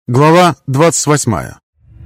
Глава 28.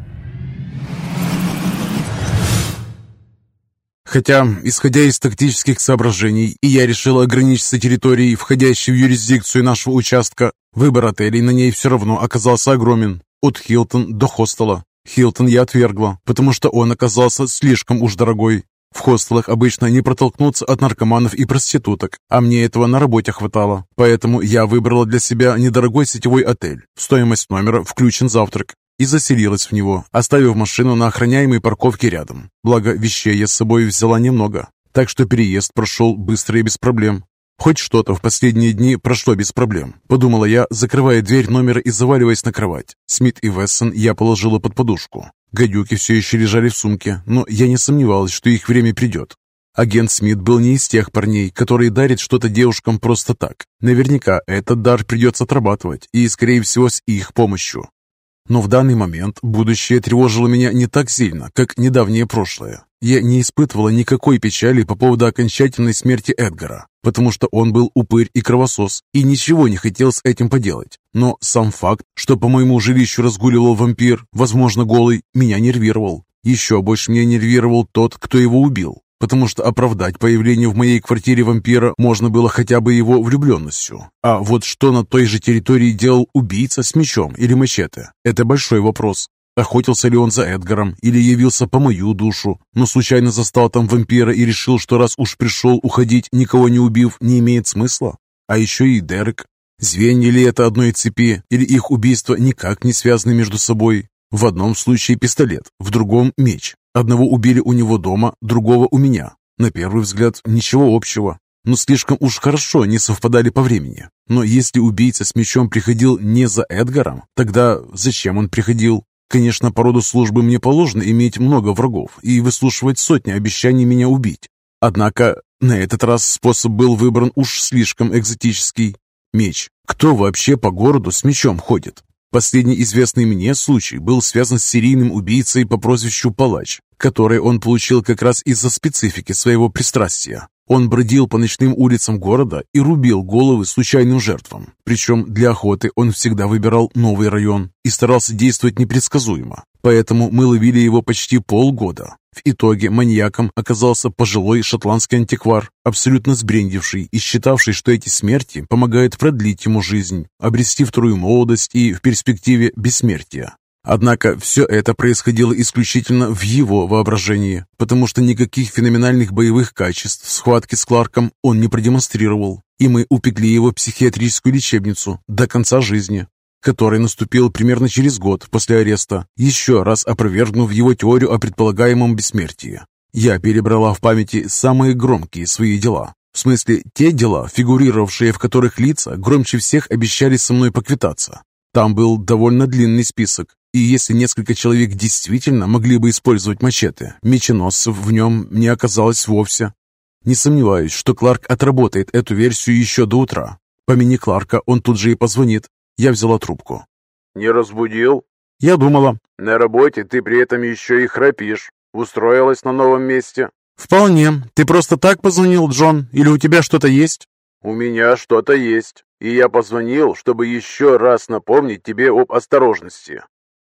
Хотя, исходя из тактических соображений, и я решил ограничиться территорией, входящей в юрисдикцию нашего участка, выбор отелей на ней все равно оказался огромен. От Хилтон до хостела. Хилтон я отвергла, потому что он оказался слишком уж дорогой. В хостелах обычно не протолкнуться от наркоманов и проституток, а мне этого на работе хватало. Поэтому я выбрала для себя недорогой сетевой отель. В стоимость номера включен завтрак. И заселилась в него, оставив машину на охраняемой парковке рядом. Благо, вещей я с собой взяла немного, так что переезд прошел быстро и без проблем. Хоть что-то в последние дни прошло без проблем, подумала я, закрывая дверь номера и заваливаясь на кровать. Смит и Вессон я положила под подушку. Гадюки все еще лежали в сумке, но я не сомневалась, что их время придет. Агент Смит был не из тех парней, которые дарят что-то девушкам просто так. Наверняка этот дар придется отрабатывать, и, скорее всего, с их помощью. Но в данный момент будущее тревожило меня не так сильно, как недавнее прошлое. Я не испытывала никакой печали по поводу окончательной смерти Эдгара, потому что он был упырь и кровосос, и ничего не хотел с этим поделать. Но сам факт, что по моему жилищу разгуливал вампир, возможно голый, меня нервировал. Еще больше меня нервировал тот, кто его убил, потому что оправдать появление в моей квартире вампира можно было хотя бы его влюбленностью. А вот что на той же территории делал убийца с мечом или мачете – это большой вопрос. Охотился ли он за Эдгаром или явился по мою душу, но случайно застал там вампира и решил, что раз уж пришел уходить, никого не убив, не имеет смысла? А еще и Дерек. Звенья ли это одной цепи, или их убийства никак не связаны между собой? В одном случае пистолет, в другом меч. Одного убили у него дома, другого у меня. На первый взгляд ничего общего, но слишком уж хорошо не совпадали по времени. Но если убийца с мечом приходил не за Эдгаром, тогда зачем он приходил? Конечно, по роду службы мне положено иметь много врагов и выслушивать сотни обещаний меня убить. Однако на этот раз способ был выбран уж слишком экзотический. Меч. Кто вообще по городу с мечом ходит? Последний известный мне случай был связан с серийным убийцей по прозвищу Палач, который он получил как раз из-за специфики своего пристрастия. Он бродил по ночным улицам города и рубил головы случайным жертвам. Причем для охоты он всегда выбирал новый район и старался действовать непредсказуемо. Поэтому мы ловили его почти полгода. В итоге маньяком оказался пожилой шотландский антиквар, абсолютно сбрендивший и считавший, что эти смерти помогают продлить ему жизнь, обрести вторую молодость и, в перспективе, бессмертие. Однако все это происходило исключительно в его воображении, потому что никаких феноменальных боевых качеств в схватке с Кларком он не продемонстрировал, и мы упекли его в психиатрическую лечебницу до конца жизни, который наступил примерно через год после ареста, еще раз опровергнув его теорию о предполагаемом бессмертии. Я перебрала в памяти самые громкие свои дела. В смысле, те дела, фигурировавшие в которых лица громче всех обещали со мной поквитаться. Там был довольно длинный список, и если несколько человек действительно могли бы использовать мачете, меченосцев в нем не оказалось вовсе. Не сомневаюсь, что Кларк отработает эту версию еще до утра. Помяни Кларка, он тут же и позвонит. Я взяла трубку. «Не разбудил? Я думала. На работе ты при этом еще и храпишь. Устроилась на новом месте?» Вполне. Ты просто так позвонил, Джон? Или у тебя что-то есть? «У меня что-то есть, и я позвонил, чтобы еще раз напомнить тебе об осторожности.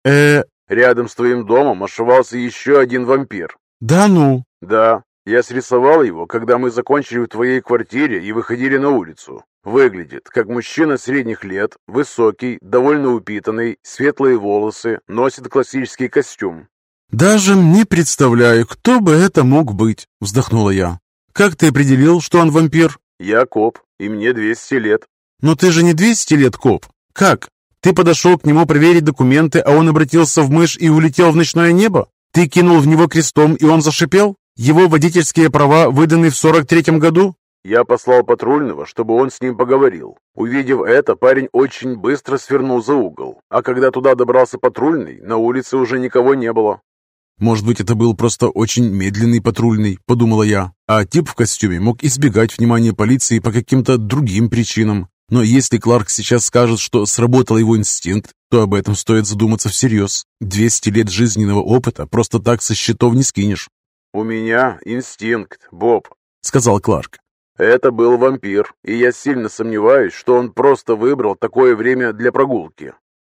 Рядом с твоим домом ошивался еще один вампир». Да ну? «Да, я срисовал его, когда мы закончили в твоей квартире и выходили на улицу. Выглядит как мужчина средних лет, высокий, довольно упитанный, светлые волосы, носит классический костюм». Даже не представляю, кто бы это мог быть, вздохнула я. Как ты определил, что он вампир? «Я коп, и мне 200 лет». Но ты же не 200 лет коп. Как? Ты подошел к нему проверить документы, а он обратился в мышь и улетел в ночное небо? Ты кинул в него крестом, и он зашипел? Его водительские права выданы в 43-м году? Я послал патрульного, чтобы он с ним поговорил. Увидев это, парень очень быстро свернул за угол, а когда туда добрался патрульный, на улице уже никого не было. Может быть, это был просто очень медленный патрульный, подумала я, а тип в костюме мог избегать внимания полиции по каким-то другим причинам. Но если Кларк сейчас скажет, что сработал его инстинкт, то об этом стоит задуматься всерьез. 200 лет жизненного опыта просто так со счетов не скинешь. «У меня инстинкт, Боб», — сказал Кларк. «Это был вампир, и я сильно сомневаюсь, что он просто выбрал такое время для прогулки».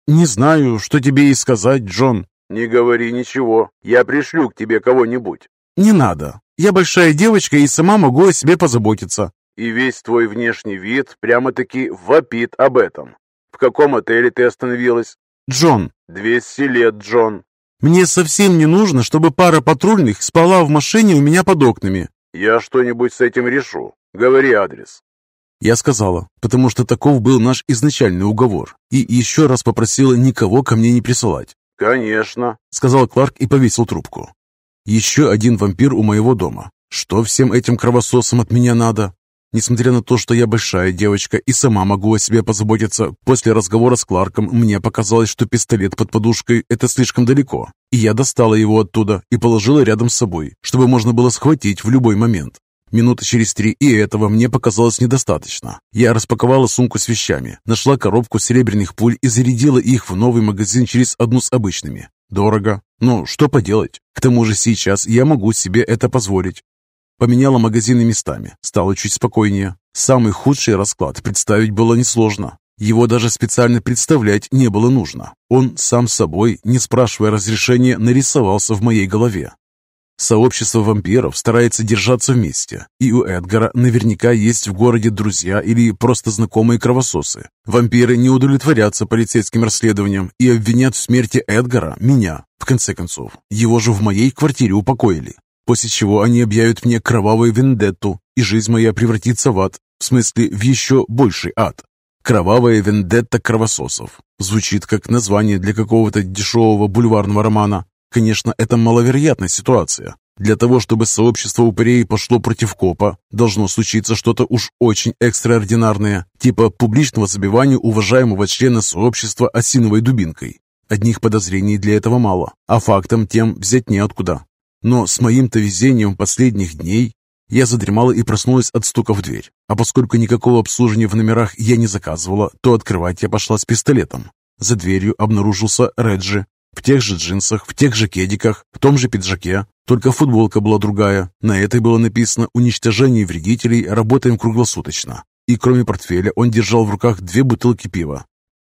«Не знаю, что тебе и сказать, Джон». «Не говори ничего. Я пришлю к тебе кого-нибудь». «Не надо. Я большая девочка и сама могу о себе позаботиться». «И весь твой внешний вид прямо-таки вопит об этом. В каком отеле ты остановилась?» «Джон». 200 лет, Джон. «Мне совсем не нужно, чтобы пара патрульных спала в машине у меня под окнами». «Я что-нибудь с этим решу. Говори адрес». Я сказала, потому что таков был наш изначальный уговор, и еще раз попросила никого ко мне не присылать. «Конечно», — сказал Кларк и повесил трубку. «Еще один вампир у моего дома. Что всем этим кровососам от меня надо?» Несмотря на то, что я большая девочка и сама могу о себе позаботиться, после разговора с Кларком мне показалось, что пистолет под подушкой – это слишком далеко. И я достала его оттуда и положила рядом с собой, чтобы можно было схватить в любой момент. Минуты через 3 и этого мне показалось недостаточно. Я распаковала сумку с вещами, нашла коробку серебряных пуль и зарядила их в новый магазин через одну с обычными. Дорого. Но что поделать? К тому же сейчас я могу себе это позволить. Поменяла магазины местами, стало чуть спокойнее. Самый худший расклад представить было несложно. Его даже специально представлять не было нужно. Он сам собой, не спрашивая разрешения, нарисовался в моей голове. Сообщество вампиров старается держаться вместе, и у Эдгара наверняка есть в городе друзья или просто знакомые кровососы. Вампиры не удовлетворятся полицейским расследованием и обвинят в смерти Эдгара меня. В конце концов, его же в моей квартире упокоили. После чего они объявят мне кровавую вендетту, и жизнь моя превратится в ад, в смысле в еще больший ад. Кровавая вендетта кровососов. Звучит как название для какого-то дешевого бульварного романа. Конечно, это маловероятная ситуация. Для того, чтобы сообщество упырей пошло против копа, должно случиться что-то уж очень экстраординарное, типа публичного забивания уважаемого члена сообщества осиновой дубинкой. Одних подозрений для этого мало, а фактам тем взять неоткуда. Но с моим-то везением последних дней я задремала и проснулась от стука в дверь. А поскольку никакого обслуживания в номерах я не заказывала, то открывать я пошла с пистолетом. За дверью обнаружился Реджи. В тех же джинсах, в тех же кедиках, в том же пиджаке. Только футболка была другая. На этой было написано «Уничтожение вредителей, работаем круглосуточно». И кроме портфеля он держал в руках 2 бутылки пива.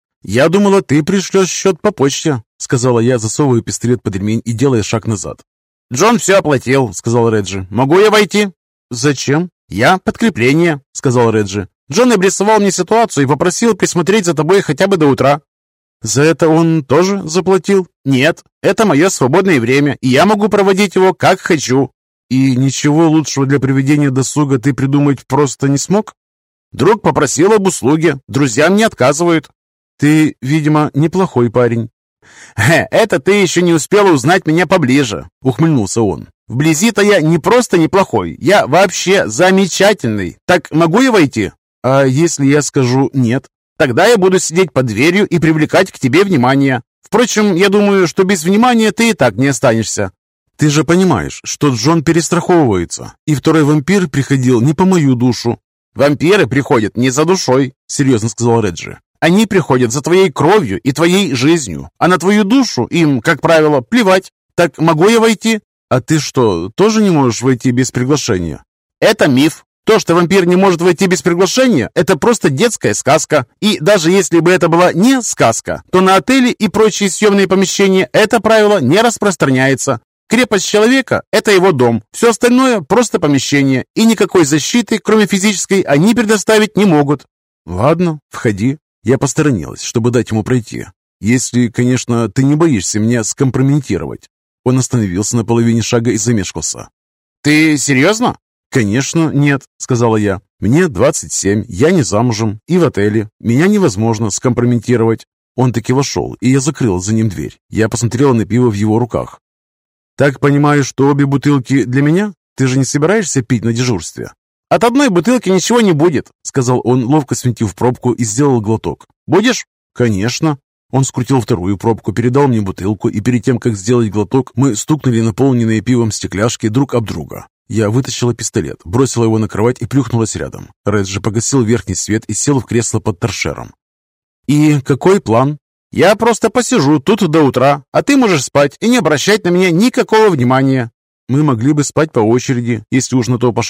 «Я думала, ты пришлешь счет по почте», — сказала я, засовывая пистолет под ремень и делая шаг назад. «Джон все оплатил», — сказал Реджи. «Могу я войти?» «Зачем?» «Я подкрепление», — сказал Реджи. «Джон обрисовал мне ситуацию и попросил присмотреть за тобой хотя бы до утра». «За это он тоже заплатил?» «Нет, это мое свободное время, и я могу проводить его как хочу». «И ничего лучшего для проведения досуга ты придумать просто не смог?» «Друг попросил об услуге, друзьям не отказывают». «Ты, видимо, неплохой парень». «Это ты еще не успела узнать меня поближе», — ухмыльнулся он. «Вблизи-то я не просто неплохой, я вообще замечательный. Так могу я войти?» «А если я скажу нет?» «Тогда я буду сидеть под дверью и привлекать к тебе внимание. Впрочем, я думаю, что без внимания ты и так не останешься». «Ты же понимаешь, что Джон перестраховывается, и второй вампир приходил не по мою душу». «Вампиры приходят не за душой», — серьезно сказал Реджи. «Они приходят за твоей кровью и твоей жизнью, а на твою душу им, как правило, плевать. Так могу я войти?» «А ты что, тоже не можешь войти без приглашения?» «Это миф. То, что вампир не может войти без приглашения, это просто детская сказка. И даже если бы это была не сказка, то на отели и прочие съемные помещения это правило не распространяется. Крепость человека – это его дом. Все остальное – просто помещение. И никакой защиты, кроме физической, они предоставить не могут». «Ладно, входи». Я посторонилась, чтобы дать ему пройти. «Если, конечно, ты не боишься меня скомпрометировать». Он остановился на половине шага и замешкался. «Ты серьезно?» «Конечно, нет», — сказала я. «Мне 27, я не замужем и в отеле. Меня невозможно скомпрометировать». Он таки вошел, и я закрыла за ним дверь. Я посмотрела на пиво в его руках. «Так понимаю, что обе бутылки для меня? Ты же не собираешься пить на дежурстве?» «От одной бутылки ничего не будет», — сказал он, ловко свинтив пробку и сделал глоток. «Будешь?» «Конечно». Он скрутил вторую пробку, передал мне бутылку, и перед тем, как сделать глоток, мы стукнули наполненные пивом стекляшки друг об друга. Я вытащила пистолет, бросила его на кровать и плюхнулась рядом. Реджи погасил верхний свет и сел в кресло под торшером. «И какой план?» «Я просто посижу тут до утра, а ты можешь спать и не обращать на меня никакого внимания». «Мы могли бы спать по очереди, если уж на то пошло.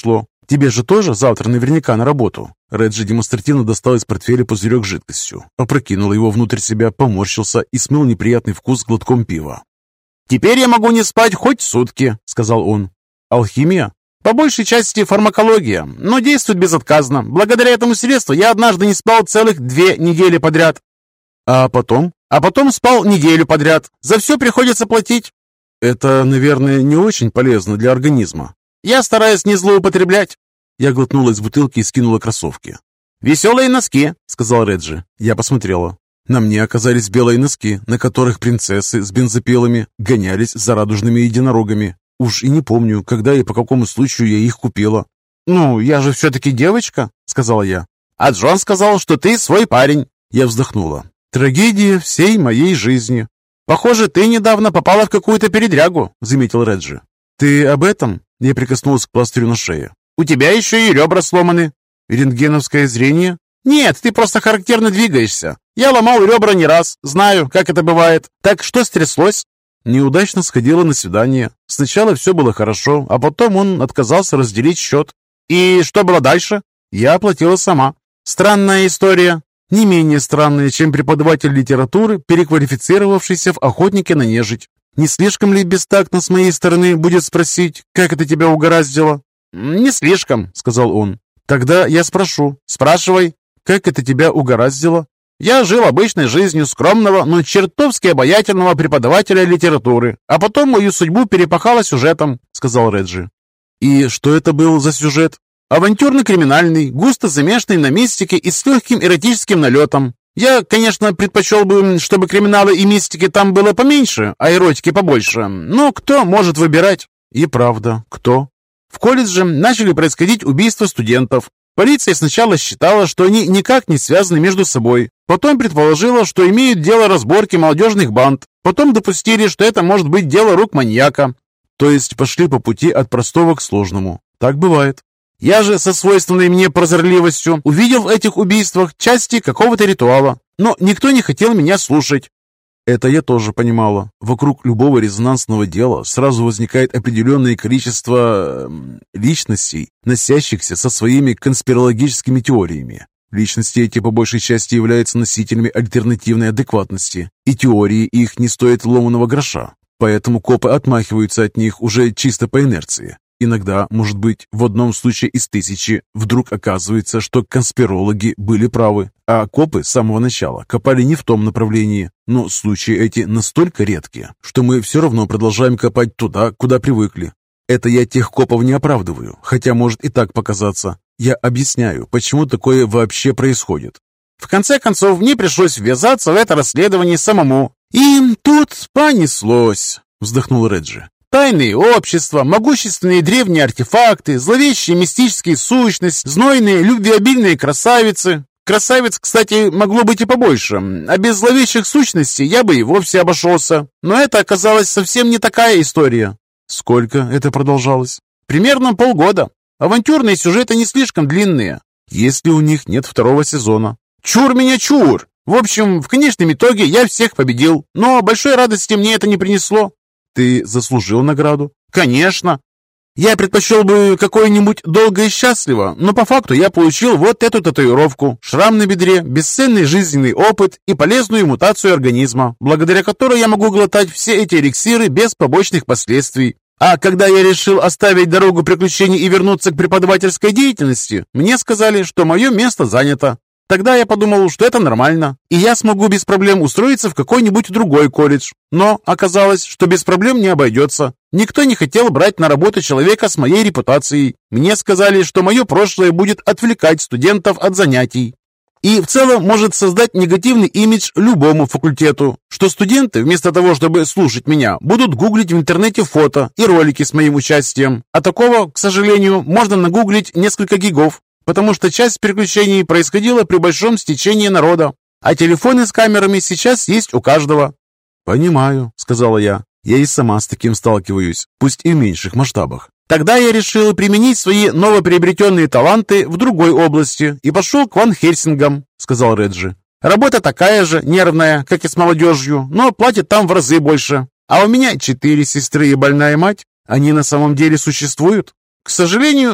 Тебе же тоже завтра наверняка на работу». Реджи демонстративно достал из портфеля пузырек с жидкостью, опрокинул его внутрь себя, поморщился и смыл неприятный вкус глотком пива. «Теперь я могу не спать хоть сутки», — сказал он. «Алхимия?» «По большей части фармакология, но действует безотказно. Благодаря этому средству я однажды не спал целых 2 недели подряд». «А потом?» «А потом спал неделю подряд. За все приходится платить». «Это, наверное, не очень полезно для организма». «Я стараюсь не злоупотреблять». Я глотнула из бутылки и скинула кроссовки. «Веселые носки», — сказал Реджи. Я посмотрела. На мне оказались белые носки, на которых принцессы с бензопилами гонялись за радужными единорогами. Уж и не помню, когда и по какому случаю я их купила. «Ну, я же все-таки девочка», — сказала я. «А Джон сказал, что ты свой парень». Я вздохнула. «Трагедия всей моей жизни». «Похоже, ты недавно попала в какую-то передрягу», — заметил Реджи. «Ты об этом?» — я прикоснулась к пластырю на шее. «У тебя еще и ребра сломаны». «Рентгеновское зрение?» «Нет, ты просто характерно двигаешься. Я ломал ребра не раз, знаю, как это бывает. Так что стряслось?» Неудачно сходила на свидание. Сначала все было хорошо, а потом он отказался разделить счет. «И что было дальше?» «Я оплатила сама». «Странная история». «Не менее странная, чем преподаватель литературы, переквалифицировавшийся в охотника на нежить. Не слишком ли бестактно с моей стороны будет спросить, как это тебя угораздило?» «Не слишком», — сказал он. «Тогда я спрошу». «Спрашивай». «Как это тебя угораздило?» «Я жил обычной жизнью скромного, но чертовски обаятельного преподавателя литературы, а потом мою судьбу перепахало сюжетом», — сказал Реджи. «И что это был за сюжет?» «Авантюрно-криминальный, густо замешанный на мистике и с легким эротическим налетом. Я, конечно, предпочел бы, чтобы криминала и мистики там было поменьше, а эротики побольше, но кто может выбирать?» «И правда, кто?» «В колледже начали происходить убийства студентов. Полиция сначала считала, что они никак не связаны между собой. Потом предположила, что имеют дело разборки молодежных банд. Потом допустили, что это может быть дело рук маньяка». «То есть пошли по пути от простого к сложному. Так бывает». «Я же со свойственной мне прозорливостью увидел в этих убийствах части какого-то ритуала. Но никто не хотел меня слушать». Это я тоже понимала. Вокруг любого резонансного дела сразу возникает определенное количество личностей, носящихся со своими конспирологическими теориями. Личности эти по большей части являются носителями альтернативной адекватности, и теории их не стоят ломаного гроша. Поэтому копы отмахиваются от них уже чисто по инерции. Иногда, может быть, в одном случае из 1000 вдруг оказывается, что конспирологи были правы, а копы с самого начала копали не в том направлении. Но случаи эти настолько редкие, что мы все равно продолжаем копать туда, куда привыкли. Это я тех копов не оправдываю, хотя может и так показаться. Я объясняю, почему такое вообще происходит. В конце концов, мне пришлось ввязаться в это расследование самому. «И тут понеслось», — вздохнул Реджи. «Тайные общества, могущественные древние артефакты, зловещие мистические сущности, знойные любвеобильные красавицы. Красавиц, кстати, могло быть и побольше, а без зловещих сущностей я бы и вовсе обошелся. Но это оказалась совсем не такая история». «Сколько это продолжалось?» «Примерно полгода. Авантюрные сюжеты не слишком длинные, если у них нет 2-го сезона». «Чур меня, чур! В общем, в конечном итоге я всех победил, но большой радости мне это не принесло». «Ты заслужил награду?» «Конечно. Я предпочел бы какое-нибудь долго и счастливо, но по факту я получил вот эту татуировку, шрам на бедре, бесценный жизненный опыт и полезную мутацию организма, благодаря которой я могу глотать все эти эликсиры без побочных последствий. А когда я решил оставить дорогу приключений и вернуться к преподавательской деятельности, мне сказали, что мое место занято. Тогда я подумал, что это нормально, и я смогу без проблем устроиться в какой-нибудь другой колледж. Но оказалось, что без проблем не обойдется. Никто не хотел брать на работу человека с моей репутацией. Мне сказали, что мое прошлое будет отвлекать студентов от занятий. И в целом может создать негативный имидж любому факультету, что студенты, вместо того, чтобы слушать меня, будут гуглить в интернете фото и ролики с моим участием. А такого, к сожалению, можно нагуглить несколько гигов, потому что часть приключений происходила при большом стечении народа, а телефоны с камерами сейчас есть у каждого». «Понимаю», — сказала я. «Я и сама с таким сталкиваюсь, пусть и в меньших масштабах». «Тогда я решил применить свои новоприобретенные таланты в другой области и пошел к Ван Хельсингам», — сказал Реджи. «Работа такая же, нервная, как и с молодежью, но платят там в разы больше. А у меня 4 сестры и больная мать. Они на самом деле существуют?» «К сожалению, да.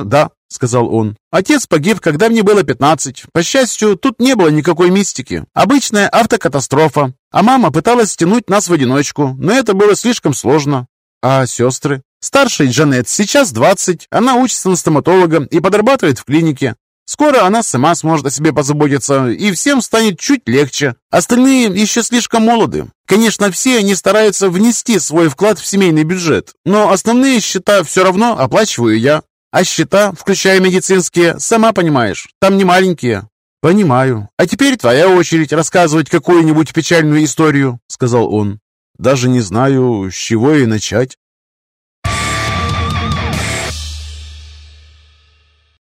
— сказал он. «Отец погиб, когда мне было 15. По счастью, тут не было никакой мистики. Обычная автокатастрофа. А мама пыталась тянуть нас в одиночку, но это было слишком сложно». «А сестры?» «Старшей Джанет сейчас 20. Она учится на стоматолога и подрабатывает в клинике. Скоро она сама сможет о себе позаботиться, и всем станет чуть легче. Остальные еще слишком молоды. Конечно, все они стараются внести свой вклад в семейный бюджет, но основные счета все равно оплачиваю я. А счета, включая медицинские, сама понимаешь, там не маленькие». «Понимаю. А теперь твоя очередь рассказывать какую-нибудь печальную историю», — сказал он. «Даже не знаю, с чего и начать»,